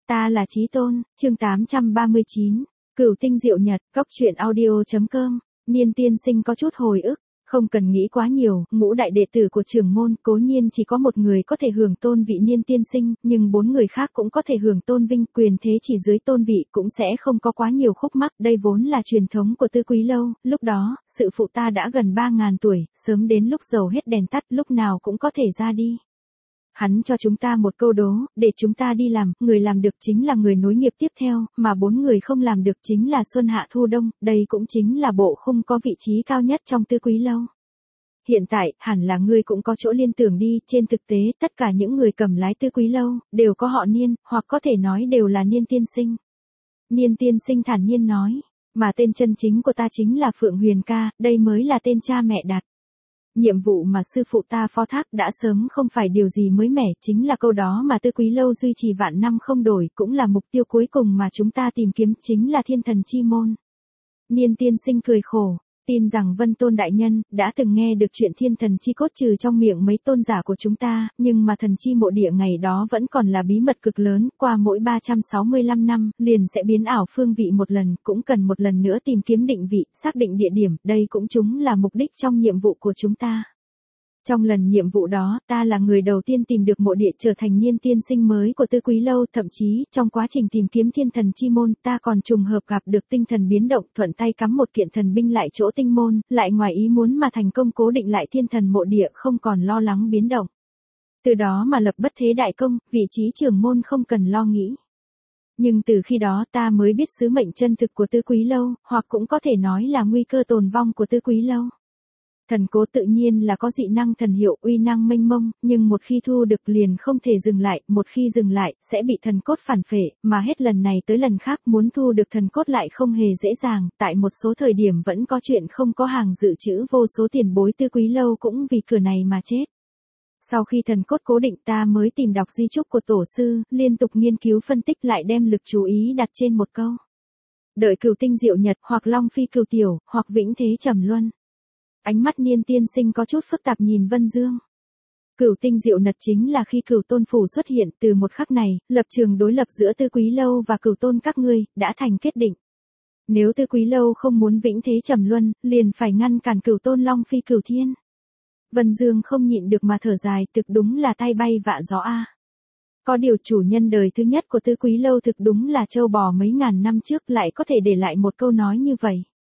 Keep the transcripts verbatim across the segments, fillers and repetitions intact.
Ta là Chí Tôn, chương tám trăm ba mươi chín, Cửu Tinh Diệu Nhật, Cốc truyện audio chấm com. Niên tiên sinh có chút hồi ức, không cần nghĩ quá nhiều, ngũ đại đệ tử của trưởng môn cố nhiên chỉ có một người có thể hưởng tôn vị niên tiên sinh, nhưng bốn người khác cũng có thể hưởng tôn vinh, quyền thế chỉ dưới tôn vị cũng sẽ không có quá nhiều khúc mắc, đây vốn là truyền thống của Tư Quý Lâu, lúc đó, sự phụ ta đã gần ba ngàn tuổi, sớm đến lúc dầu hết đèn tắt, lúc nào cũng có thể ra đi. Hắn cho chúng ta một câu đố, để chúng ta đi làm, người làm được chính là người nối nghiệp tiếp theo, mà bốn người không làm được chính là Xuân Hạ Thu Đông, đây cũng chính là bộ khung có vị trí cao nhất trong Tư Quý Lâu. Hiện tại, hẳn là ngươi cũng có chỗ liên tưởng đi, trên thực tế, tất cả những người cầm lái Tư Quý Lâu, đều có họ Niên, hoặc có thể nói đều là Niên tiên sinh. Niên tiên sinh thản nhiên nói, mà tên chân chính của ta chính là Phượng Huyền Ca, đây mới là tên cha mẹ đặt. Nhiệm vụ mà sư phụ ta phó thác đã sớm không phải điều gì mới mẻ, chính là câu đó mà Tư Quý Lâu duy trì vạn năm không đổi, cũng là mục tiêu cuối cùng mà chúng ta tìm kiếm, chính là thiên thần chi môn. Niên tiên sinh cười khổ, tin rằng Vân Tôn đại nhân đã từng nghe được chuyện thiên thần chi cốt trừ trong miệng mấy tôn giả của chúng ta, nhưng mà thần chi mộ địa ngày đó vẫn còn là bí mật cực lớn, qua mỗi ba trăm sáu mươi lăm năm, liền sẽ biến ảo phương vị một lần, cũng cần một lần nữa tìm kiếm định vị, xác định địa điểm, đây cũng chúng là mục đích trong nhiệm vụ của chúng ta. Trong lần nhiệm vụ đó, ta là người đầu tiên tìm được mộ địa trở thành niên tiên sinh mới của Tư Quý Lâu, thậm chí, trong quá trình tìm kiếm thiên thần chi môn, ta còn trùng hợp gặp được tinh thần biến động, thuận tay cắm một kiện thần binh lại chỗ tinh môn, lại ngoài ý muốn mà thành công cố định lại thiên thần mộ địa, không còn lo lắng biến động. Từ đó mà lập bất thế đại công, vị trí trưởng môn không cần lo nghĩ. Nhưng từ khi đó ta mới biết sứ mệnh chân thực của Tư Quý Lâu, hoặc cũng có thể nói là nguy cơ tồn vong của Tư Quý Lâu. Thần cố tự nhiên là có dị năng thần hiệu, uy năng mênh mông, nhưng một khi thu được liền không thể dừng lại, một khi dừng lại, sẽ bị thần cốt phản phệ, mà hết lần này tới lần khác muốn thu được thần cốt lại không hề dễ dàng, tại một số thời điểm vẫn có chuyện không có hàng dự trữ, vô số tiền bối Tư Quý Lâu cũng vì cửa này mà chết. Sau khi thần cốt cố định ta mới tìm đọc di chúc của tổ sư, liên tục nghiên cứu phân tích lại đem lực chú ý đặt trên một câu. Đợi Cửu Tinh Diệu Nhật, hoặc Long Phi Cửu Tiểu, hoặc Vĩnh Thế Trầm Luân. Ánh mắt Niên tiên sinh có chút phức tạp nhìn Vân Dương. Cửu Tinh Diệu Nhật chính là khi Cửu Tôn phủ xuất hiện, từ một khắc này, lập trường đối lập giữa Tư Quý Lâu và Cửu Tôn các ngươi đã thành kết định. Nếu Tư Quý Lâu không muốn Vĩnh Thế Trầm Luân, liền phải ngăn cản Cửu Tôn Long Phi Cửu Thiên. Vân Dương không nhịn được mà thở dài, thực đúng là tay bay vạ gió a. Có điều chủ nhân đời thứ nhất của Tư Quý Lâu thực đúng là trâu bò mấy ngàn năm trước lại có thể để lại một câu nói như vậy.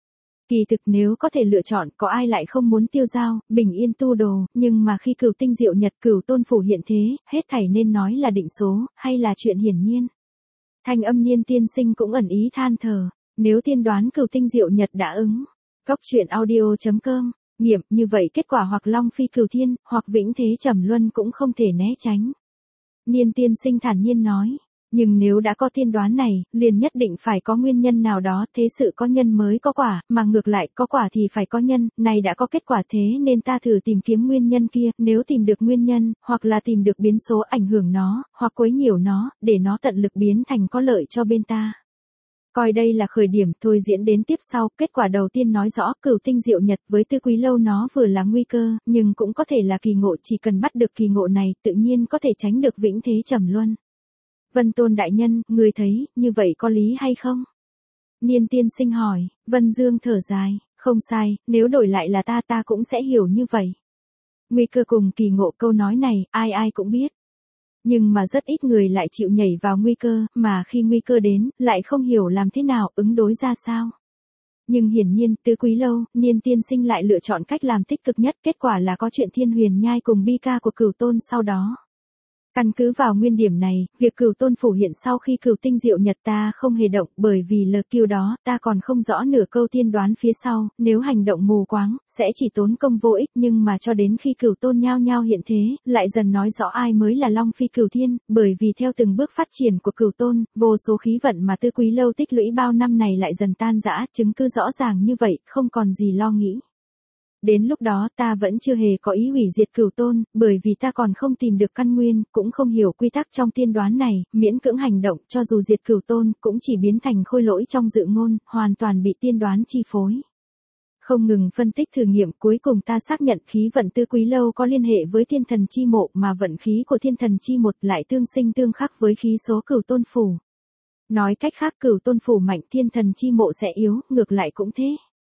Kỳ thực nếu có thể lựa chọn, có ai lại không muốn tiêu dao, bình yên tu đồ, nhưng mà khi Cửu Tinh Diệu Nhật Cửu Tôn phủ hiện thế, hết thảy nên nói là định số, hay là chuyện hiển nhiên. Thanh âm Niên tiên sinh cũng ẩn ý than thở, nếu tiên đoán Cửu Tinh Diệu Nhật đã ứng. Cốc truyện audio chấm com, nghiệm, như vậy kết quả hoặc Long Phi Cửu Thiên, hoặc Vĩnh Thế Trầm Luân cũng không thể né tránh. Niên tiên sinh thản nhiên nói. Nhưng nếu đã có tiên đoán này, liền nhất định phải có nguyên nhân nào đó, thế sự có nhân mới có quả, mà ngược lại, có quả thì phải có nhân, này đã có kết quả thế nên ta thử tìm kiếm nguyên nhân kia, nếu tìm được nguyên nhân, hoặc là tìm được biến số ảnh hưởng nó, hoặc quấy nhiễu nó, để nó tận lực biến thành có lợi cho bên ta. Coi đây là khởi điểm, thôi diễn đến tiếp sau, kết quả đầu tiên nói rõ Cửu Tinh Diệu Nhật với Tư Quý Lâu nó vừa là nguy cơ, nhưng cũng có thể là kỳ ngộ, chỉ cần bắt được kỳ ngộ này, tự nhiên có thể tránh được Vĩnh Thế Trầm Luân. Vân Tôn đại nhân, người thấy, như vậy có lý hay không? Niên tiên sinh hỏi, Vân Dương thở dài, không sai, nếu đổi lại là ta ta cũng sẽ hiểu như vậy. Nguy cơ cùng kỳ ngộ, câu nói này, ai ai cũng biết. Nhưng mà rất ít người lại chịu nhảy vào nguy cơ, mà khi nguy cơ đến, lại không hiểu làm thế nào, ứng đối ra sao. Nhưng hiển nhiên, Tư Quý Lâu, Niên tiên sinh lại lựa chọn cách làm tích cực nhất, kết quả là có chuyện Thiên Huyền Nhai cùng bi ca của Cửu Tôn sau đó. Căn cứ vào nguyên điểm này, việc Cửu Tôn phủ hiện sau khi Cửu Tinh Diệu Nhật ta không hề động, bởi vì lời kêu đó, ta còn không rõ nửa câu tiên đoán phía sau, nếu hành động mù quáng, sẽ chỉ tốn công vô ích, nhưng mà cho đến khi Cửu Tôn nhao nhao hiện thế, lại dần nói rõ ai mới là Long Phi Cửu Thiên, bởi vì theo từng bước phát triển của Cửu Tôn, vô số khí vận mà Tư Quý Lâu tích lũy bao năm này lại dần tan rã, chứng cứ rõ ràng như vậy, không còn gì lo nghĩ. Đến lúc đó ta vẫn chưa hề có ý hủy diệt Cửu Tôn, bởi vì ta còn không tìm được căn nguyên, cũng không hiểu quy tắc trong tiên đoán này, miễn cưỡng hành động, cho dù diệt Cửu Tôn, cũng chỉ biến thành khôi lỗi trong dự ngôn, hoàn toàn bị tiên đoán chi phối. Không ngừng phân tích thử nghiệm, cuối cùng ta xác nhận khí vận Tư Quý Lâu có liên hệ với thiên thần chi mộ, mà vận khí của thiên thần chi một lại tương sinh tương khắc với khí số Cửu Tôn phủ. Nói cách khác Cửu Tôn phủ mạnh, thiên thần chi mộ sẽ yếu, ngược lại cũng thế.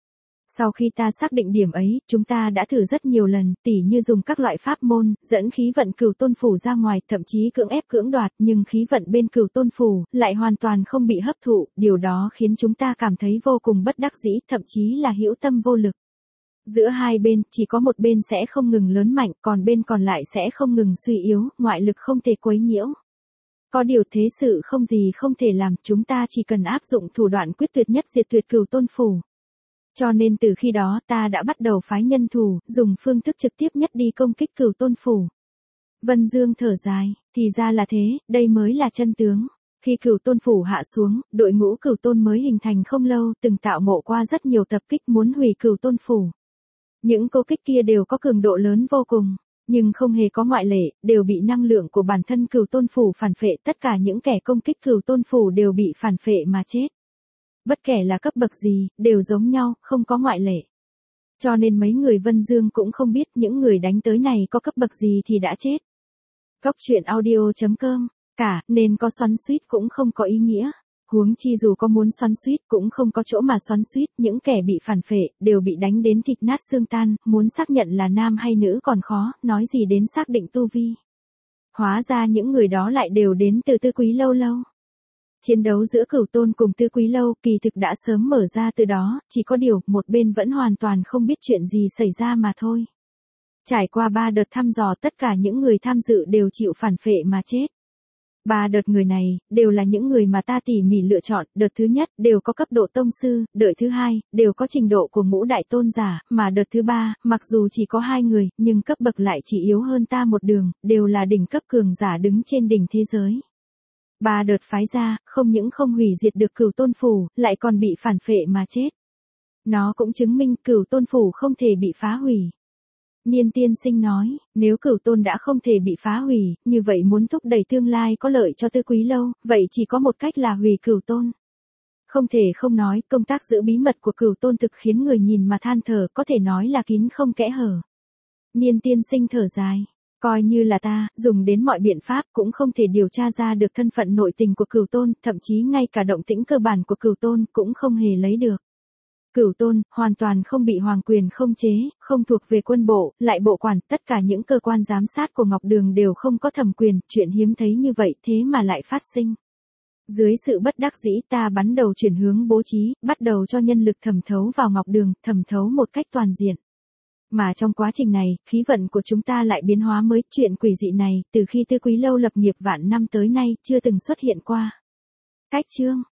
Sau khi ta xác định điểm ấy, chúng ta đã thử rất nhiều lần, tỉ như dùng các loại pháp môn, dẫn khí vận Cửu Tôn phủ ra ngoài, thậm chí cưỡng ép cưỡng đoạt, nhưng khí vận bên Cửu Tôn phủ lại hoàn toàn không bị hấp thụ, điều đó khiến chúng ta cảm thấy vô cùng bất đắc dĩ, thậm chí là hữu tâm vô lực. Giữa hai bên, chỉ có một bên sẽ không ngừng lớn mạnh, còn bên còn lại sẽ không ngừng suy yếu, ngoại lực không thể quấy nhiễu. Có điều thế sự không gì không thể làm, chúng ta chỉ cần áp dụng thủ đoạn quyết tuyệt nhất diệt tuyệt Cửu Tôn phủ. Cho nên từ khi đó ta đã bắt đầu phái nhân thủ, dùng phương thức trực tiếp nhất đi công kích Cửu Tôn phủ. Vân Dương thở dài, thì ra là thế, đây mới là chân tướng. Khi Cửu Tôn phủ hạ xuống, đội ngũ Cửu Tôn mới hình thành không lâu, từng tạo ngộ qua rất nhiều tập kích muốn hủy Cửu Tôn phủ. Những cố kích kia đều có cường độ lớn vô cùng, nhưng không hề có ngoại lệ, đều bị năng lượng của bản thân Cửu Tôn phủ phản phệ, tất cả những kẻ công kích Cửu Tôn phủ đều bị phản phệ mà chết. Bất kể là cấp bậc gì, đều giống nhau, không có ngoại lệ. Cho nên mấy người Vân Dương cũng không biết những người đánh tới này có cấp bậc gì thì đã chết. Cóc truyện audio chấm com, cả, nên có xoắn xuýt cũng không có ý nghĩa. Huống chi dù có muốn xoắn xuýt cũng không có chỗ mà xoắn xuýt, những kẻ bị phản phệ, đều bị đánh đến thịt nát xương tan, muốn xác nhận là nam hay nữ còn khó, nói gì đến xác định tu vi. Hóa ra những người đó lại đều đến từ Tư Quý Lâu lâu. Chiến đấu giữa Cửu Tôn cùng Tư Quý Lâu kỳ thực đã sớm mở ra từ đó, chỉ có điều một bên vẫn hoàn toàn không biết chuyện gì xảy ra mà thôi. Trải qua ba đợt thăm dò tất cả những người tham dự đều chịu phản phệ mà chết. Ba đợt người này, đều là những người mà ta tỉ mỉ lựa chọn, đợt thứ nhất, đều có cấp độ tông sư, đợt thứ hai, đều có trình độ của ngũ đại tôn giả, mà đợt thứ ba, mặc dù chỉ có hai người, nhưng cấp bậc lại chỉ yếu hơn ta một đường, đều là đỉnh cấp cường giả đứng trên đỉnh thế giới. Ba đợt phái ra, không những không hủy diệt được Cửu Tôn phủ, lại còn bị phản phệ mà chết. Nó cũng chứng minh Cửu Tôn phủ không thể bị phá hủy. Niên tiên sinh nói, nếu Cửu Tôn đã không thể bị phá hủy, như vậy muốn thúc đẩy tương lai có lợi cho Tư Quý Lâu, vậy chỉ có một cách là hủy Cửu Tôn. Không thể không nói, công tác giữ bí mật của Cửu Tôn thực khiến người nhìn mà than thở, có thể nói là kín không kẽ hở. Niên tiên sinh thở dài. Coi như là ta, dùng đến mọi biện pháp cũng không thể điều tra ra được thân phận nội tình của Cửu Tôn, thậm chí ngay cả động tĩnh cơ bản của Cửu Tôn cũng không hề lấy được. Cửu Tôn, hoàn toàn không bị hoàng quyền không chế, không thuộc về quân bộ, lại bộ quản, tất cả những cơ quan giám sát của Ngọc Đường đều không có thẩm quyền, chuyện hiếm thấy như vậy thế mà lại phát sinh. Dưới sự bất đắc dĩ ta bắn đầu chuyển hướng bố trí, bắt đầu cho nhân lực thẩm thấu vào Ngọc Đường, thẩm thấu một cách toàn diện. Mà trong quá trình này, khí vận của chúng ta lại biến hóa mới, chuyện quỷ dị này, từ khi Tư Quý Lâu lập nghiệp vạn năm tới nay, chưa từng xuất hiện qua. Cách chương